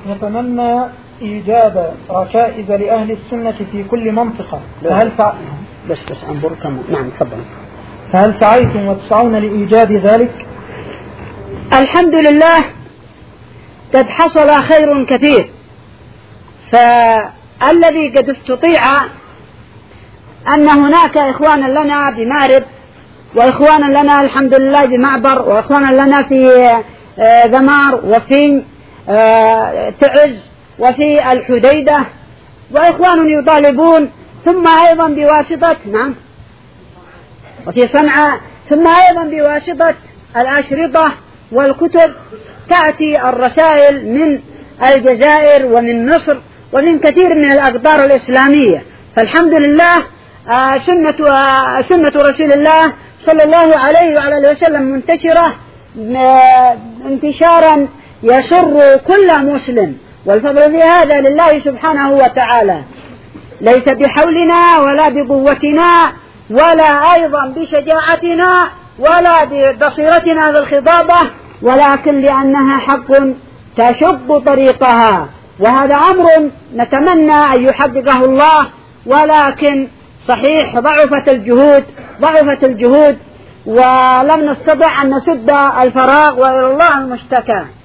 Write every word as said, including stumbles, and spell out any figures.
نتمنى إيجاد ركائز لأهل السنة في كل منطقة، فهل سع... بس بس أنظر كم. نعم تفضل. فهل سعيتم وتسعون لإيجاد ذلك؟ الحمد لله قد حصل خير كثير، فالذي قد استطيع أن هناك إخوانا لنا بمارب، وإخوانا لنا الحمد لله بمعبر، وإخوانا لنا في ذمار وفي تعز وفي الحديدة، وإخوان يطالبون، ثم أيضا بواسطة نعم وفي صنعاء، ثم أيضا بواسطة الأشرطة والكتب تأتي الرسائل من الجزائر ومن مصر ومن كثير من الأقطار الإسلامية. فالحمد لله سنة سنة رسول الله صلى الله عليه وعلى وسلم منتشرة انتشارا يسر كل مسلم، والفضل في هذا لله سبحانه وتعالى، ليس بحولنا ولا بقوتنا ولا أيضا بشجاعتنا ولا ببصيرتنا بالخضابة، ولكن لأنها حق تشق طريقها، وهذا أمر نتمنى أن يحققه الله، ولكن صحيح ضعفت الجهود ضعفت الجهود ولم نستطع أن نسد الفراغ، وإلى الله المشتكى.